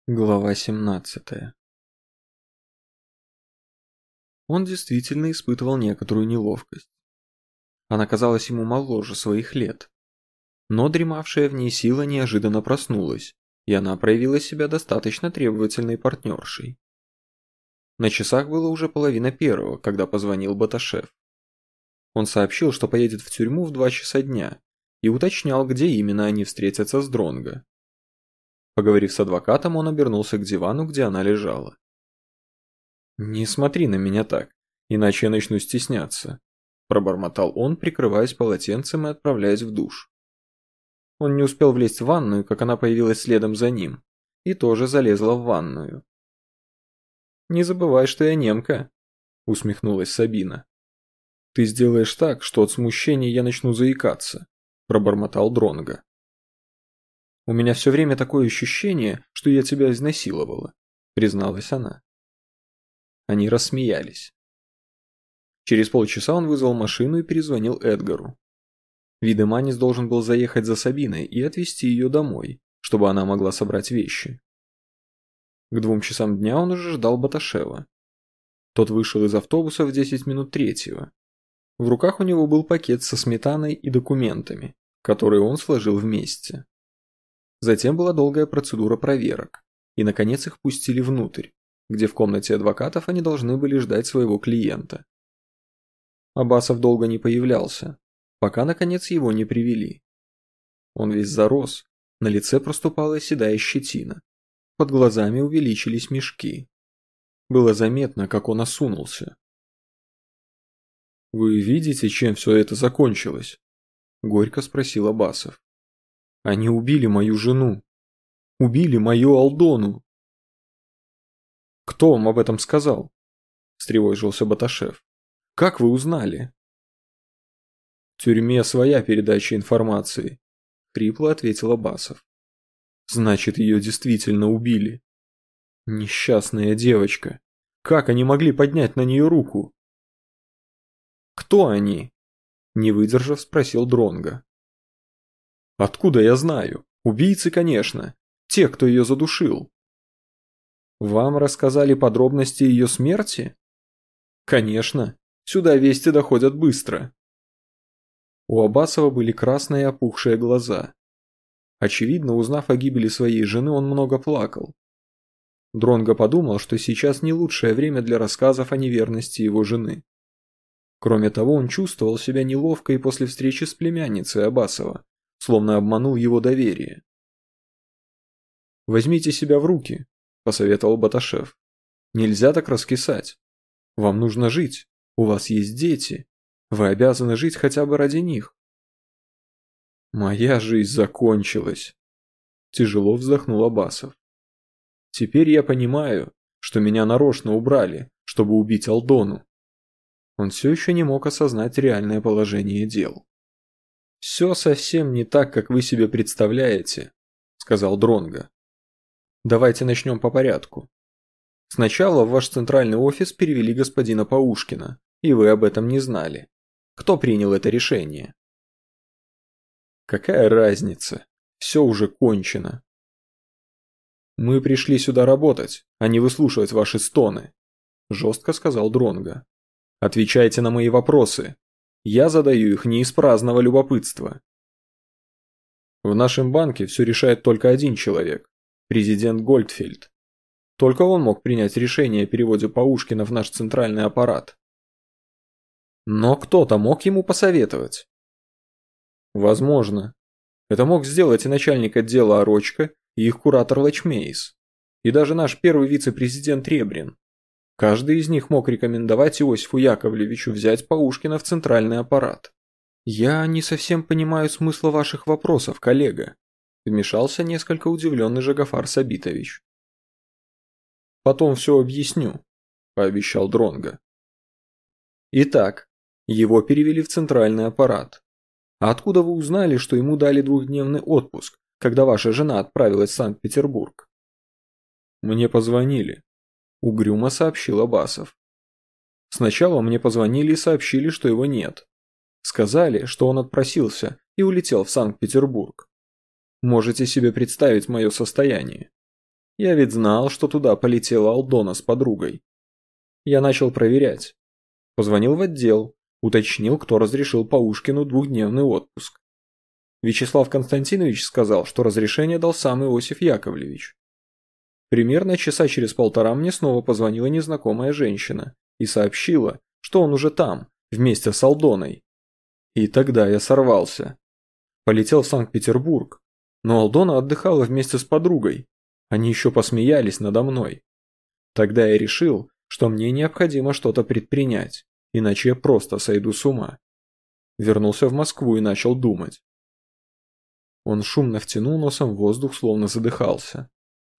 Глава 17. Он действительно испытывал некоторую неловкость. Она казалась ему моложе своих лет. Но дремавшая в ней сила неожиданно проснулась, и она проявила себя достаточно требовательной партнершей. На часах было уже 1:30, когда позвонил Баташев. Он сообщил, что поедет в тюрьму в 2 часа дня, и уточнял, где именно они встретятся с Дронго. Поговорив с адвокатом, он обернулся к дивану, где она лежала. «Не смотри на меня так, иначе я начну стесняться», – пробормотал он, прикрываясь полотенцем и отправляясь в душ. Он не успел влезть в ванную, как она появилась следом за ним, и тоже залезла в ванную. «Не забывай, что я немка», – усмехнулась Сабина. «Ты сделаешь так, что от смущения я начну заикаться», – пробормотал Дронго. «У меня все время такое ощущение, что я тебя изнасиловала», – призналась она. Они рассмеялись. Через полчаса он вызвал машину и перезвонил Эдгару. Видеманис должен был заехать за Сабиной и отвезти ее домой, чтобы она могла собрать вещи. К 2 часам дня он уже ждал Баташева. Тот вышел из автобуса в 10 минут 3. В руках у него был пакет со сметаной и документами, которые он сложил вместе. Затем была долгая процедура проверок, и наконец их пустили внутрь, где в комнате адвокатов они должны были ждать своего клиента. Аббасов долго не появлялся, пока наконец его не привели. Он весь зарос, на лице проступала седая щетина, под глазами увеличились мешки. Было заметно, как он осунулся. «Вы видите, чем все это закончилось?» – горько спросил Аббасов. «Они убили мою жену. Убили мою Алдону». «Кто вам об этом сказал?» – встревожился Баташев. «Как вы узнали?» «В тюрьме своя передача информации», – хрипло ответил Аббасов. «Значит, ее действительно убили. Несчастная девочка. Как они могли поднять на нее руку?» «Кто они?» – не выдержав, спросил Дронго. «Откуда я знаю? Убийцы, конечно. Те, кто ее задушил». «Вам рассказали подробности ее смерти?» «Конечно. Сюда вести доходят быстро». У Аббасова были красные опухшие глаза. Очевидно, узнав о гибели своей жены, он много плакал. Дронго подумал, что сейчас не лучшее время для рассказов о неверности его жены. Кроме того, он чувствовал себя неловко и после встречи с племянницей Аббасова, словно обманул его доверие. «Возьмите себя в руки», – посоветовал Баташев. «Нельзя так раскисать. Вам нужно жить, у вас есть дети. Вы обязаны жить хотя бы ради них». «Моя жизнь закончилась», – тяжело вздохнул Аббасов. «Теперь я понимаю, что меня нарочно убрали, чтобы убить Алдону». Он все еще не мог осознать реальное положение дел. «Все совсем не так, как вы себе представляете», – сказал Дронго. «Давайте начнем по порядку. Сначала в ваш центральный офис перевели господина Паушкина, и вы об этом не знали. Кто принял это решение?» «Какая разница? Все уже кончено». «Мы пришли сюда работать, а не выслушивать ваши стоны», – жестко сказал Дронго. «Отвечайте на мои вопросы. Я задаю их не из праздного любопытства». «В нашем банке все решает только один человек – президент Гольдфельд. Только он мог принять решение о переводе Паушкина в наш центральный аппарат». «Но кто-то мог ему посоветовать?» «Возможно. Это мог сделать и начальник отдела Орочко, и их куратор Лачмейс, и даже наш первый вице-президент Ребрин. Каждый из них мог рекомендовать Иосифу Яковлевичу взять Паушкина в центральный аппарат». «Я не совсем понимаю смысла ваших вопросов, коллега», вмешался несколько удивленный Жагафар Сабитович. «Потом все объясню», – пообещал Дронго. «Итак, его перевели в центральный аппарат. А откуда вы узнали, что ему дали 2-дневный отпуск, когда ваша жена отправилась в Санкт-Петербург?» «Мне позвонили», – угрюмо сообщил Аббасов. «Сначала мне позвонили и сообщили, что его нет. Сказали, что он отпросился и улетел в Санкт-Петербург. Можете себе представить мое состояние. Я ведь знал, что туда полетела Алдона с подругой. Я начал проверять. Позвонил в отдел, уточнил, кто разрешил Паушкину двухдневный отпуск. Вячеслав Константинович сказал, что разрешение дал сам Иосиф Яковлевич. Примерно часа через полтора мне снова позвонила незнакомая женщина и сообщила, что он уже там, вместе с Алдоной. И тогда я сорвался. Полетел в Санкт-Петербург, но Алдона отдыхала вместе с подругой. Они еще посмеялись надо мной. Тогда я решил, что мне необходимо что-то предпринять, иначе я просто сойду с ума. Вернулся в Москву и начал думать. Он шумно втянул носом в воздух, словно задыхался.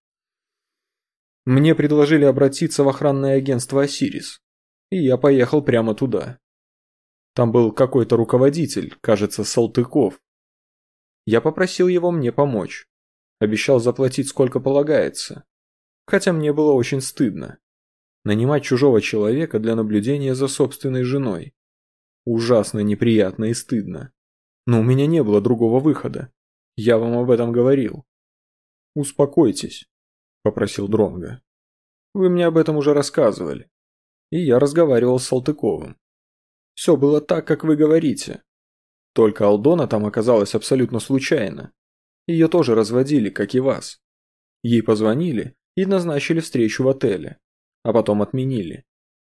Мне предложили обратиться в охранное агентство «Осирис», и я поехал прямо туда. Там был какой-то руководитель, кажется, Салтыков. Я попросил его мне помочь. Обещал заплатить сколько полагается. Хотя мне было очень стыдно. Нанимать чужого человека для наблюдения за собственной женой. Ужасно неприятно и стыдно. Но у меня не было другого выхода. Я вам об этом говорил. Успокойтесь, попросил Дронго. Вы мне об этом уже рассказывали. И я разговаривал с Салтыковым. Все было так, как вы говорите. Только Алдона там оказалась абсолютно случайно. Ее тоже разводили, как и вас. Ей позвонили и назначили встречу в отеле, а потом отменили.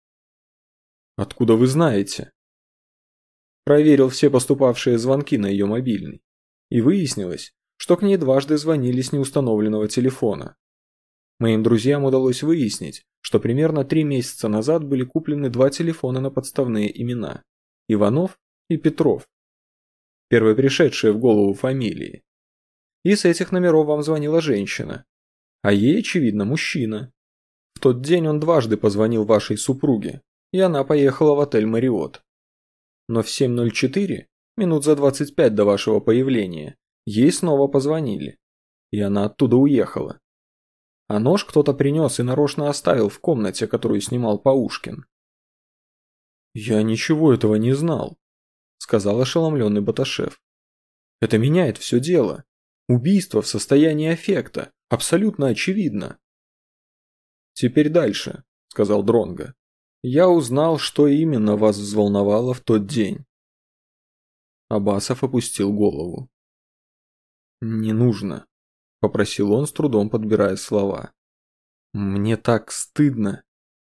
Откуда вы знаете? Проверил все поступавшие звонки на ее мобильный. И выяснилось, что к ней дважды звонили с неустановленного телефона. Моим друзьям удалось выяснить, что примерно 3 месяца назад были куплены 2 телефона на подставные имена – Иванов и Петров. Первые пришедшие в голову фамилии. И с этих номеров вам звонила женщина, а ей, очевидно, мужчина. В тот день он дважды позвонил вашей супруге, и она поехала в отель «Мариот». Но в 7:04, минут за 25 до вашего появления, ей снова позвонили, и она оттуда уехала. А нож кто-то принес и нарочно оставил в комнате, которую снимал Паушкин. «Я ничего этого не знал», — сказал ошеломленный Баташев. «Это меняет все дело. Убийство в состоянии аффекта. Абсолютно очевидно». «Теперь дальше», — сказал Дронго. «Я узнал, что именно вас взволновало в тот день». Абасов опустил голову. «Не нужно», — попросил он, с трудом подбирая слова. «Мне так стыдно».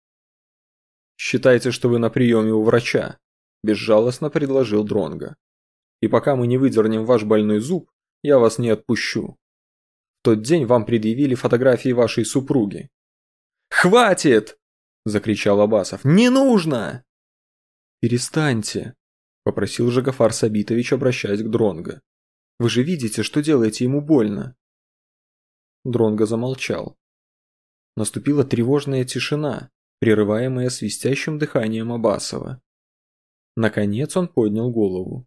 «Считайте, что вы на приеме у врача», – безжалостно предложил Дронго. «И пока мы не выдернем ваш больной зуб, я вас не отпущу. В тот день вам предъявили фотографии вашей супруги». «Хватит!» – закричал Абасов. «Не нужно!» «Перестаньте», – попросил Жагафар Сабитович, обращаясь к Дронго. «Вы же видите, что делаете ему больно». Дронго замолчал. Наступила тревожная тишина, прерываемая свистящим дыханием Абасова. Наконец он поднял голову.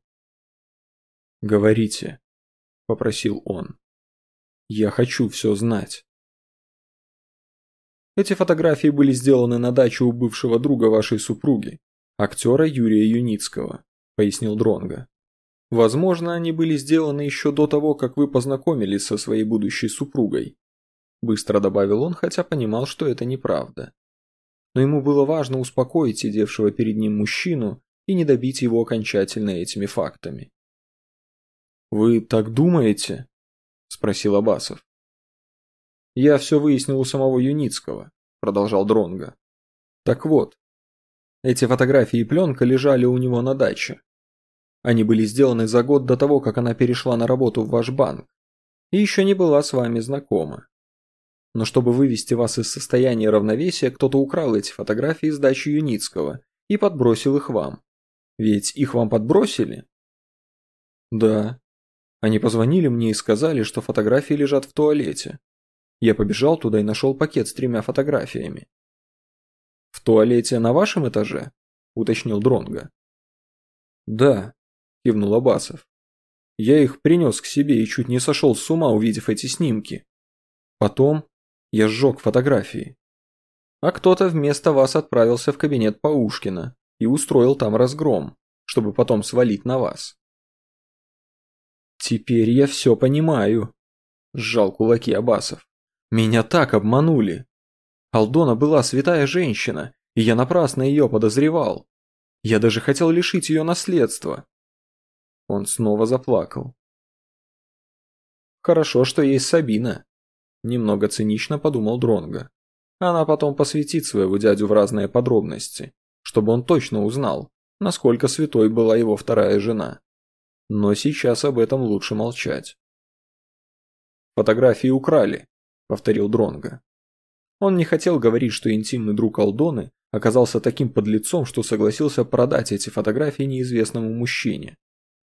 «Говорите», — попросил он. «Я хочу все знать». Эти фотографии были сделаны на даче у бывшего друга вашей супруги, актера Юрия Юницкого, пояснил Дронго. Возможно, они были сделаны еще до того, как вы познакомились со своей будущей супругой. Быстро добавил он, хотя понимал, что это неправда. Но ему было важно успокоить сидевшего перед ним мужчину и не добить его окончательно этими фактами. «Вы так думаете?» – спросил Абасов. «Я все выяснил у самого Юницкого», – продолжал Дронго. «Так вот, эти фотографии и пленка лежали у него на даче. Они были сделаны за год до того, как она перешла на работу в ваш банк, и еще не была с вами знакома. Но чтобы вывести вас из состояния равновесия, кто-то украл эти фотографии с дачи Юницкого и подбросил их вам. Ведь их вам подбросили?» «Да. Они позвонили мне и сказали, что фотографии лежат в туалете. Я побежал туда и нашел пакет с 3 фотографиями». «В туалете на вашем этаже?» – уточнил Дронго. «Да», – кивнул Абасов. «Я их принес к себе и чуть не сошел с ума, увидев эти снимки. Потом я сжег фотографии. А кто-то вместо вас отправился в кабинет Паушкина и устроил там разгром, чтобы потом свалить на вас». «Теперь я все понимаю», – сжал кулаки Абасов. Меня так обманули. Алдона была святая женщина, и я напрасно ее подозревал. Я даже хотел лишить ее наследства. Он снова заплакал. Хорошо, что есть Сабина. Немного цинично подумал Дронго. Она потом посвятит своего дядю в разные подробности, чтобы он точно узнал, насколько святой была его вторая жена. Но сейчас об этом лучше молчать. «Фотографии украли», — повторил Дронго. Он не хотел говорить, что интимный друг Алдоны оказался таким подлецом, что согласился продать эти фотографии неизвестному мужчине.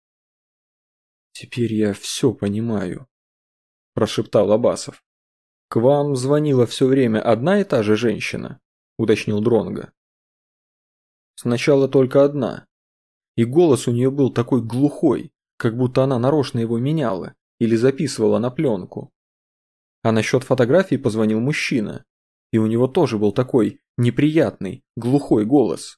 «Теперь я все понимаю», – прошептал Абасов. «К вам звонила все время одна и та же женщина?» – уточнил Дронго. «Сначала только одна. И голос у нее был такой глухой, как будто она нарочно его меняла или записывала на пленку. А насчет фотографий позвонил мужчина, и у него тоже был такой неприятный, глухой голос.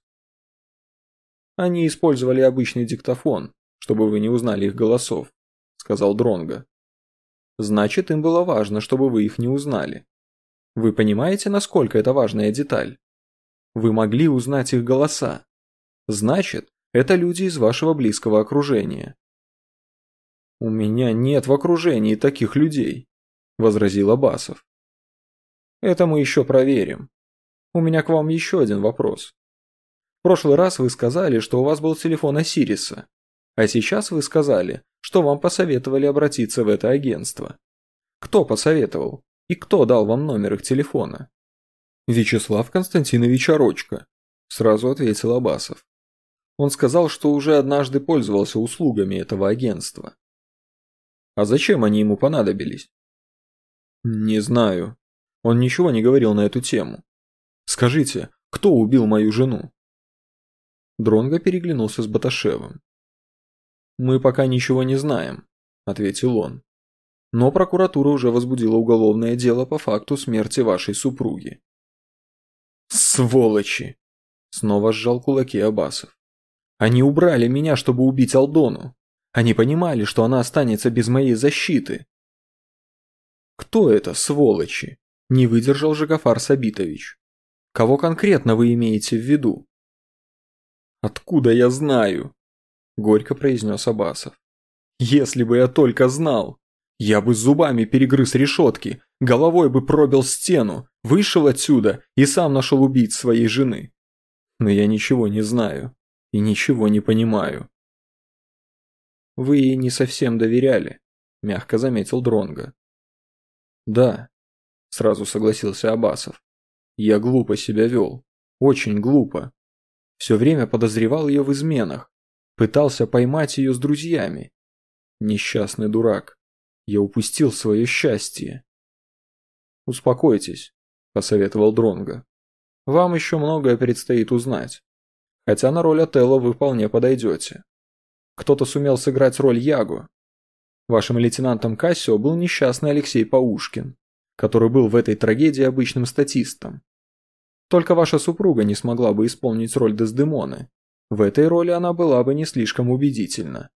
Они использовали обычный диктофон, чтобы вы не узнали их голосов», – сказал Дронго. «Значит, им было важно, чтобы вы их не узнали. Вы понимаете, насколько это важная деталь? Вы могли узнать их голоса. Значит, это люди из вашего близкого окружения». «У меня нет в окружении таких людей», – возразил Абасов. «Это мы еще проверим. У меня к вам еще один вопрос. В прошлый раз вы сказали, что у вас был телефон Осириса, а сейчас вы сказали, что вам посоветовали обратиться в это агентство. Кто посоветовал и кто дал вам номер их телефона?» «Вячеслав Константинович Орочко», – сразу ответил Абасов. «Он сказал, что уже однажды пользовался услугами этого агентства». «А зачем они ему понадобились?» «Не знаю. Он ничего не говорил на эту тему. Скажите, кто убил мою жену?» Дронго переглянулся с Баташевым. «Мы пока ничего не знаем», – ответил он. «Но прокуратура уже возбудила уголовное дело по факту смерти вашей супруги». «Сволочи!» – снова сжал кулаки Абасов. «Они убрали меня, чтобы убить Алдону. Они понимали, что она останется без моей защиты». «Кто это, сволочи?» – не выдержал Жагафар Сабитович. «Кого конкретно вы имеете в виду?» «Откуда я знаю?» – горько произнес Абасов. «Если бы я только знал! Я бы зубами перегрыз решетки, головой бы пробил стену, вышел отсюда и сам нашел убийц своей жены. Но я ничего не знаю и ничего не понимаю». «Вы ей не совсем доверяли», – мягко заметил Дронго. «Да», – сразу согласился Абасов. «Я глупо себя вел, очень глупо. Все время подозревал ее в изменах, пытался поймать ее с друзьями. Несчастный дурак, я упустил свое счастье». «Успокойтесь», – посоветовал Дронго. «Вам еще многое предстоит узнать. Хотя на роль Отелло вы вполне подойдете. Кто-то сумел сыграть роль Яго. Вашим лейтенантом Кассио был несчастный Алексей Паушкин, который был в этой трагедии обычным статистом. Только ваша супруга не смогла бы исполнить роль Дездемоны. В этой роли она была бы не слишком убедительна».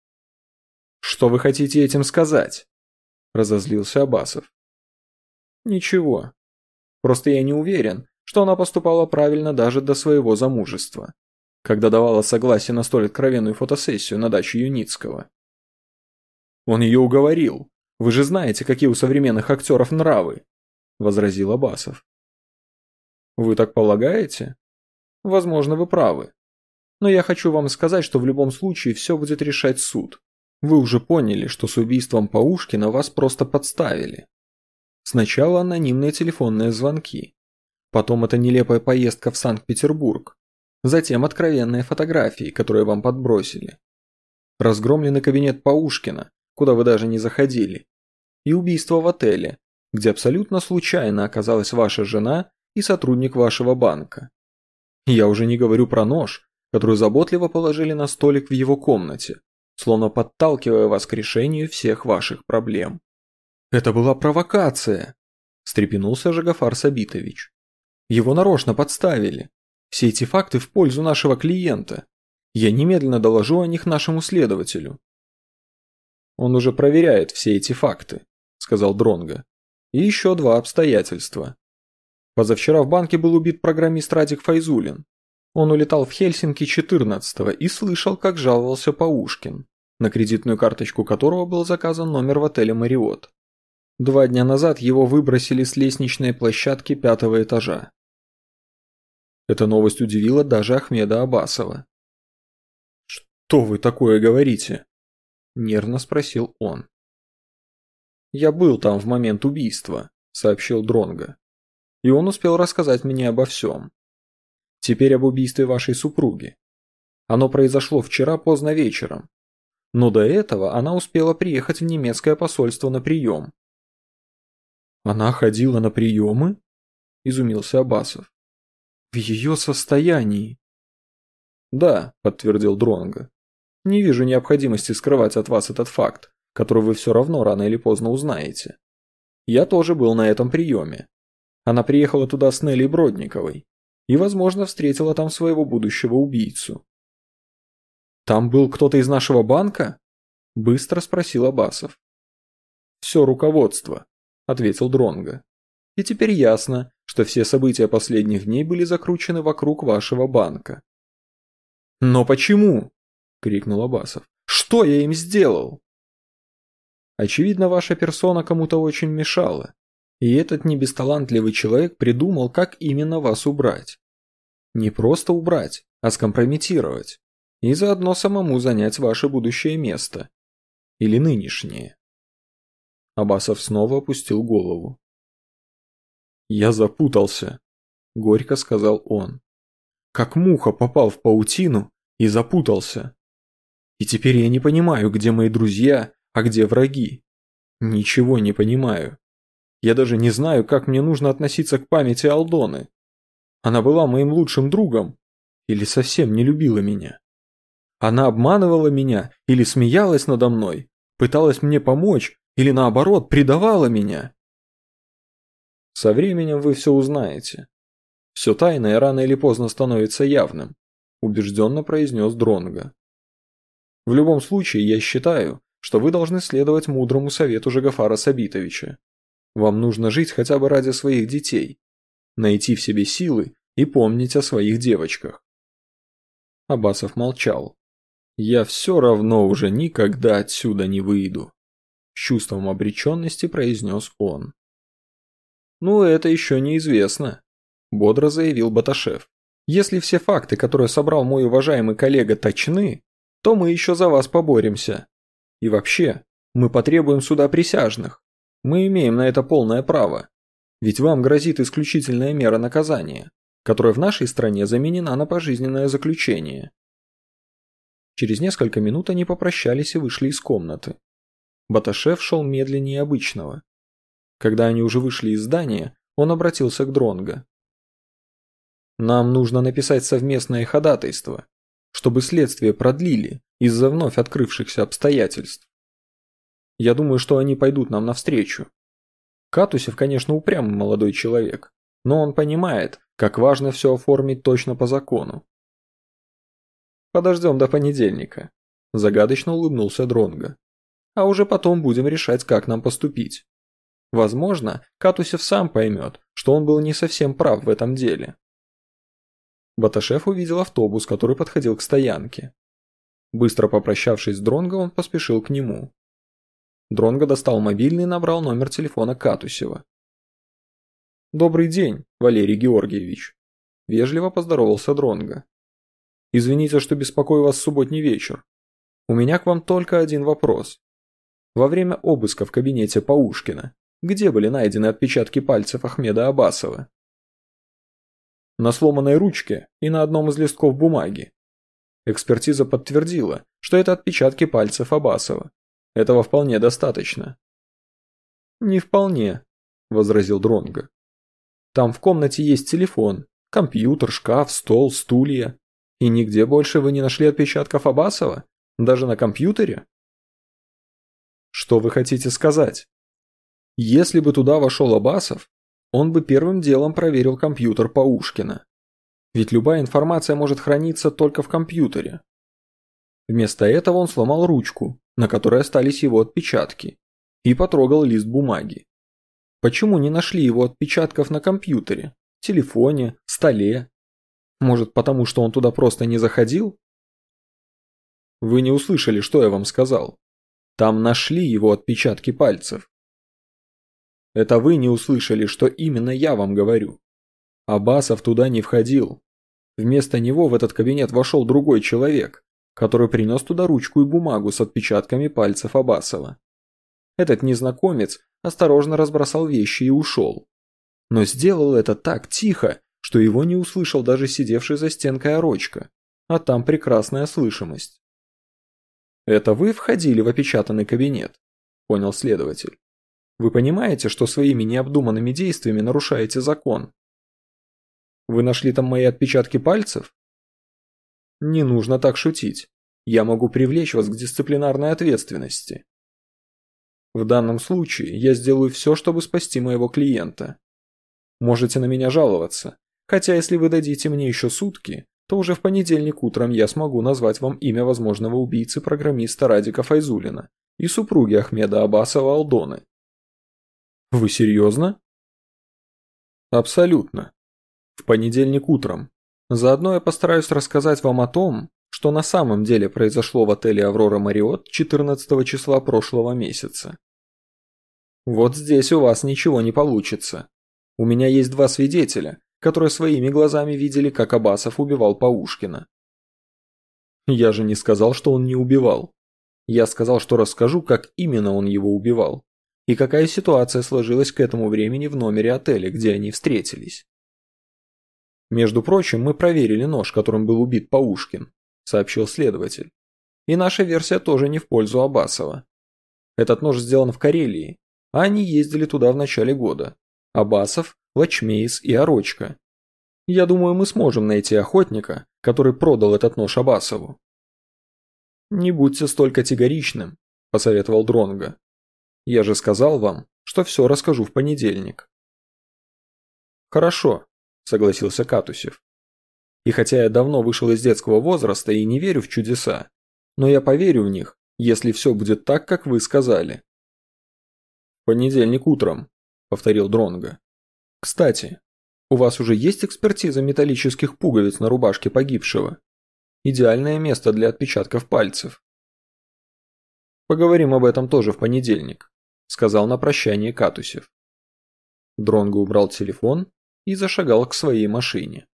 «Что вы хотите этим сказать?» – разозлился Абасов. «Ничего. Просто я не уверен, что она поступала правильно даже до своего замужества, когда давала согласие на столь откровенную фотосессию на даче Юницкого». «Он ее уговорил. Вы же знаете, какие у современных актеров нравы», – возразил Абасов. «Вы так полагаете? Возможно, вы правы. Но я хочу вам сказать, что в любом случае все будет решать суд. Вы уже поняли, что с убийством Паушкина вас просто подставили. Сначала анонимные телефонные звонки, потом эта нелепая поездка в Санкт-Петербург, затем откровенные фотографии, которые вам подбросили. Разгромленный кабинет Паушкина, куда вы даже не заходили, и убийство в отеле, где абсолютно случайно оказалась ваша жена и сотрудник вашего банка. Я уже не говорю про нож, который заботливо положили на столик в его комнате, словно подталкивая вас к решению всех ваших проблем. «Это была провокация», – встрепенулся Жагафар Сабитович. «Его нарочно подставили. Все эти факты в пользу нашего клиента. Я немедленно доложу о них нашему следователю». «Он уже проверяет все эти факты», – сказал Дронго. И еще два обстоятельства. Позавчера в банке был убит программист Радик Файзулин. Он улетал в Хельсинки 14-го и слышал, как жаловался Паушкин, на кредитную карточку которого был заказан номер в отеле «Мариот». 2 дня назад его выбросили с лестничной площадки 5-го этажа. Эта новость удивила даже Ахмеда Абасова. «Что вы такое говорите?» – нервно спросил он. «Я был там в момент убийства», – сообщил Дронго. «И он успел рассказать мне обо всем. Теперь об убийстве вашей супруги. Оно произошло вчера поздно вечером. Но до этого она успела приехать в немецкое посольство на прием». «Она ходила на приемы?» – изумился Абасов. «В ее состоянии?» «Да», – подтвердил Дронго. «Не вижу необходимости скрывать от вас этот факт, который вы все равно рано или поздно узнаете. Я тоже был на этом приеме. Она приехала туда с Неллей Бродниковой и, возможно, встретила там своего будущего убийцу». «Там был кто-то из нашего банка?» – быстро спросил Абасов. «Все руководство», – ответил Дронго. «И теперь ясно, что все события последних дней были закручены вокруг вашего банка». «Но почему?» – крикнул Абасов. «Что я им сделал?» «Очевидно, ваша персона кому-то очень мешала, и этот небесталантливый человек придумал, как именно вас убрать. Не просто убрать, а скомпрометировать, и заодно самому занять ваше будущее место. Или нынешнее». Абасов снова опустил голову. «Я запутался», – горько сказал он. «Как муха попал в паутину и запутался. И теперь я не понимаю, где мои друзья, а где враги. Ничего не понимаю. Я даже не знаю, как мне нужно относиться к памяти Алдоны. Она была моим лучшим другом или совсем не любила меня? Она обманывала меня или смеялась надо мной, пыталась мне помочь или наоборот предавала меня?» «Со временем вы все узнаете. Все тайное рано или поздно становится явным», – убежденно произнес Дронго. «В любом случае, я считаю, что вы должны следовать мудрому совету Жагафара Сабитовича. Вам нужно жить хотя бы ради своих детей, найти в себе силы и помнить о своих девочках». Абасов молчал. «Я все равно уже никогда отсюда не выйду», – с чувством обреченности произнес он. «Ну, это еще неизвестно», – бодро заявил Баташев. «Если все факты, которые собрал мой уважаемый коллега, точны, то мы еще за вас поборемся. И вообще, мы потребуем суда присяжных. Мы имеем на это полное право. Ведь вам грозит исключительная мера наказания, которая в нашей стране заменена на пожизненное заключение». Через несколько минут они попрощались и вышли из комнаты. Баташев шел медленнее обычного. Когда они уже вышли из здания, он обратился к Дронго. «Нам нужно написать совместное ходатайство, чтобы следствие продлили из-за вновь открывшихся обстоятельств. Я думаю, что они пойдут нам навстречу. Катусев, конечно, упрямый молодой человек, но он понимает, как важно все оформить точно по закону». «Подождем до понедельника», – загадочно улыбнулся Дронго. «А уже потом будем решать, как нам поступить. Возможно, Катусев сам поймет, что он был не совсем прав в этом деле». Баташев увидел автобус, который подходил к стоянке. Быстро попрощавшись с Дронго, он поспешил к нему. Дронго достал мобильный и набрал номер телефона Катусева. «Добрый день, Валерий Георгиевич», – вежливо поздоровался Дронго. «Извините, что беспокою вас в субботний вечер. У меня к вам только один вопрос. Во время обыска в кабинете Паушкина где были найдены отпечатки пальцев Ахмеда Абасова?» «На сломанной ручке и на одном из листков бумаги. Экспертиза подтвердила, что это отпечатки пальцев Абасова. Этого вполне достаточно». «Не вполне», – возразил Дронго. «Там в комнате есть телефон, компьютер, шкаф, стол, стулья. И нигде больше вы не нашли отпечатков Абасова? Даже на компьютере?» «Что вы хотите сказать? Если бы туда вошел Абасов, он бы первым делом проверил компьютер Паушкина. Ведь любая информация может храниться только в компьютере. Вместо этого он сломал ручку, на которой остались его отпечатки, и потрогал лист бумаги. Почему не нашли его отпечатков на компьютере, телефоне, столе? Может, потому что он туда просто не заходил? Вы не услышали, что я вам сказал. Там нашли его отпечатки пальцев. Это вы не услышали, что именно я вам говорю. Абасов туда не входил. Вместо него в этот кабинет вошел другой человек, который принес туда ручку и бумагу с отпечатками пальцев Абасова. Этот незнакомец осторожно разбросал вещи и ушел. Но сделал это так тихо, что его не услышал даже сидевший за стенкой Орочка, а там прекрасная слышимость. «Это вы входили в опечатанный кабинет?» – понял следователь. «Вы понимаете, что своими необдуманными действиями нарушаете закон? Вы нашли там мои отпечатки пальцев? Не нужно так шутить. Я могу привлечь вас к дисциплинарной ответственности. В данном случае я сделаю все, чтобы спасти моего клиента. Можете на меня жаловаться, хотя если вы дадите мне еще сутки, то уже в понедельник утром я смогу назвать вам имя возможного убийцы программиста Радика Файзуллина и супруги Ахмеда Абасова Алдоны». «Вы серьезно?» «Абсолютно. В понедельник утром. Заодно я постараюсь рассказать вам о том, что на самом деле произошло в отеле «Аврора Марриотт» 14 числа прошлого месяца. Вот здесь у вас ничего не получится. У меня есть два свидетеля, которые своими глазами видели, как Абасов убивал Паушкина. Я же не сказал, что он не убивал. Я сказал, что расскажу, как именно он его убивал, и какая ситуация сложилась к этому времени в номере отеля, где они встретились. «Между прочим, мы проверили нож, которым был убит Паушкин», – сообщил следователь. «И наша версия тоже не в пользу Абасова. Этот нож сделан в Карелии, а они ездили туда в начале года. Абасов, Лачмейс и Орочка. Я думаю, мы сможем найти охотника, который продал этот нож Абасову». «Не будьте столь категоричным», – посоветовал Дронго. «Я же сказал вам, что все расскажу в понедельник». «Хорошо», – согласился Катусев. «И хотя я давно вышел из детского возраста и не верю в чудеса, но я поверю в них, если все будет так, как вы сказали». «Понедельник утром», – повторил Дронго. «Кстати, у вас уже есть экспертиза металлических пуговиц на рубашке погибшего? Идеальное место для отпечатков пальцев». «Поговорим об этом тоже в понедельник», – сказал на прощание Катусев. Дронго убрал телефон и зашагал к своей машине.